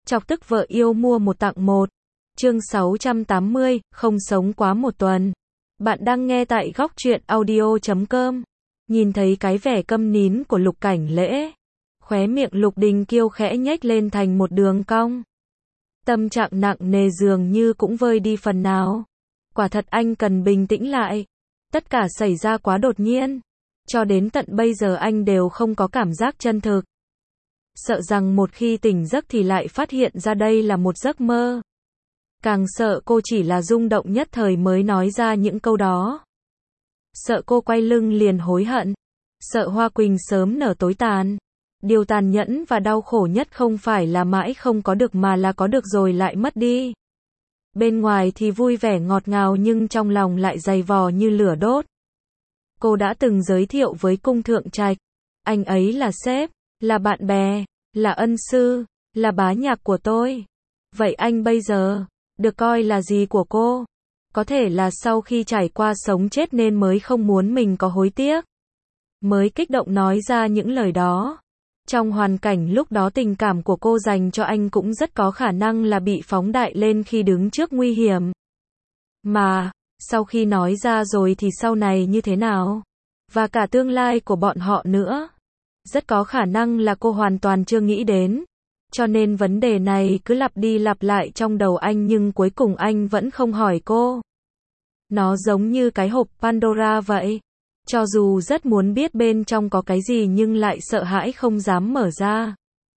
Chọc tức vợ yêu mua một tặng một. Chương 680, không sống quá một tuần. Bạn đang nghe tại góc truyện audio.com. Nhìn thấy cái vẻ câm nín của Lục Cảnh Lễ, khóe miệng Lục Đình Kiêu khẽ nhếch lên thành một đường cong. Tâm trạng nặng nề dường như cũng vơi đi phần nào. Quả thật anh cần bình tĩnh lại. Tất cả xảy ra quá đột nhiên. Cho đến tận bây giờ anh đều không có cảm giác chân thực. Sợ rằng một khi tỉnh giấc thì lại phát hiện ra đây là một giấc mơ. Càng sợ cô chỉ là rung động nhất thời mới nói ra những câu đó. Sợ cô quay lưng liền hối hận. Sợ Hoa Quỳnh sớm nở tối tàn. Điều tàn nhẫn và đau khổ nhất không phải là mãi không có được mà là có được rồi lại mất đi. Bên ngoài thì vui vẻ ngọt ngào nhưng trong lòng lại dày vò như lửa đốt. Cô đã từng giới thiệu với Cung Thượng Trạch. Anh ấy là sếp, là bạn bè, là ân sư, là bá nhạc của tôi. Vậy anh bây giờ, được coi là gì của cô? Có thể là sau khi trải qua sống chết nên mới không muốn mình có hối tiếc. Mới kích động nói ra những lời đó. Trong hoàn cảnh lúc đó tình cảm của cô dành cho anh cũng rất có khả năng là bị phóng đại lên khi đứng trước nguy hiểm. Mà, sau khi nói ra rồi thì sau này như thế nào? Và cả tương lai của bọn họ nữa. Rất có khả năng là cô hoàn toàn chưa nghĩ đến. Cho nên vấn đề này cứ lặp đi lặp lại trong đầu anh nhưng cuối cùng anh vẫn không hỏi cô. Nó giống như cái hộp Pandora vậy. Cho dù rất muốn biết bên trong có cái gì nhưng lại sợ hãi không dám mở ra.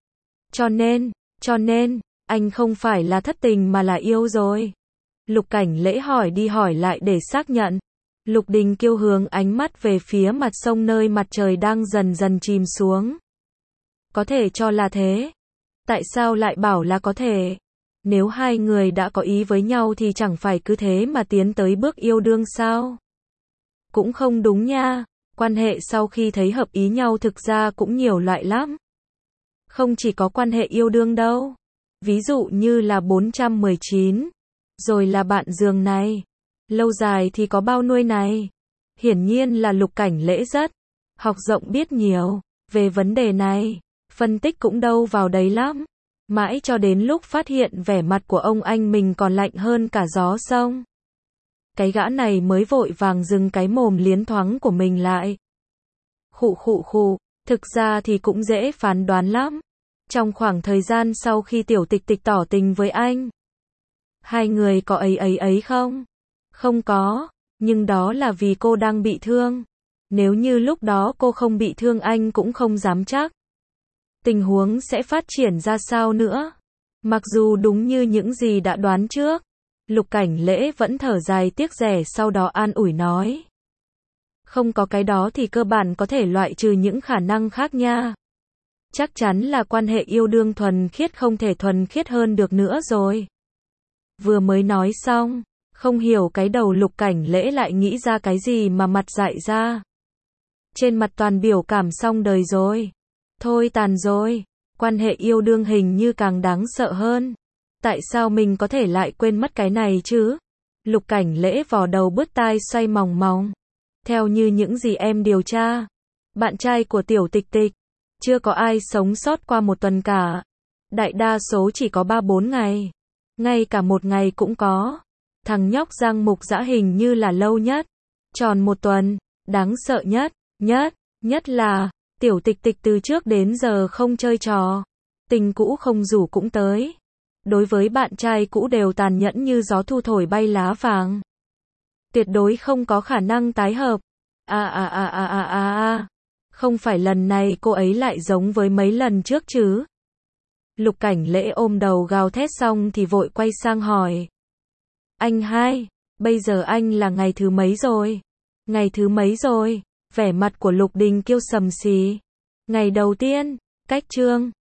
Cho nên, anh không phải là thất tình mà là yêu rồi. Lục Cảnh Lễ hỏi đi hỏi lại để xác nhận. Lục Đình Kiêu hướng ánh mắt về phía mặt sông nơi mặt trời đang dần dần chìm xuống. Có thể cho là thế. Tại sao lại bảo là có thể? Nếu hai người đã có ý với nhau thì chẳng phải cứ thế mà tiến tới bước yêu đương sao? Cũng không đúng nha. Quan hệ sau khi thấy hợp ý nhau thực ra cũng nhiều loại lắm. Không chỉ có quan hệ yêu đương đâu. Ví dụ như là 419. Rồi là bạn giường này. Lâu dài thì có bao nuôi này. Hiển nhiên là Lục Cảnh Lễ rất học rộng biết nhiều về vấn đề này. Phân tích cũng đâu vào đấy lắm. Mãi cho đến lúc phát hiện vẻ mặt của ông anh mình còn lạnh hơn cả gió sông. Cái gã này mới vội vàng dừng cái mồm liến thoáng của mình lại. Khụ, thực ra thì cũng dễ phán đoán lắm. Trong khoảng thời gian sau khi Tiểu Tịch Tịch tỏ tình với anh. Hai người có ấy không? Không có, nhưng đó là vì cô đang bị thương. Nếu như lúc đó cô không bị thương anh cũng không dám chắc. Tình huống sẽ phát triển ra sao nữa? Mặc dù đúng như những gì đã đoán trước. Lục Cảnh Lễ vẫn thở dài tiếc rẻ sau đó an ủi nói. Không có cái đó thì cơ bản có thể loại trừ những khả năng khác nha. Chắc chắn là quan hệ yêu đương thuần khiết không thể thuần khiết hơn được nữa rồi. Vừa mới nói xong, không hiểu cái đầu Lục Cảnh Lễ lại nghĩ ra cái gì mà mặt dại ra. Trên mặt toàn biểu cảm xong đời rồi. Thôi tàn rồi, quan hệ yêu đương hình như càng đáng sợ hơn. Tại sao mình có thể lại quên mất cái này chứ? Lục Cảnh Lễ vò đầu bứt tai xoay mòng mòng. Theo như những gì em điều tra, bạn trai của Tiểu Tịch Tịch, chưa có ai sống sót qua một tuần cả. Đại đa số chỉ có 3-4 ngày. Ngay cả một ngày cũng có. Thằng nhóc Giang Mục Dã hình như là lâu nhất. Tròn một tuần. Đáng sợ nhất là Tiểu Tịch Tịch từ trước đến giờ không chơi trò. Tình cũ không rủ cũng tới. Đối với bạn trai cũ đều tàn nhẫn như gió thu thổi bay lá vàng. Tuyệt đối không có khả năng tái hợp. Không phải lần này cô ấy lại giống với mấy lần trước chứ? Lục Cảnh Lễ ôm đầu gào thét xong thì vội quay sang hỏi. Anh hai, bây giờ anh là ngày thứ mấy rồi? Ngày thứ mấy rồi? Vẻ mặt của Lục Đình Kiêu sầm xì. Ngày đầu tiên, cách chương.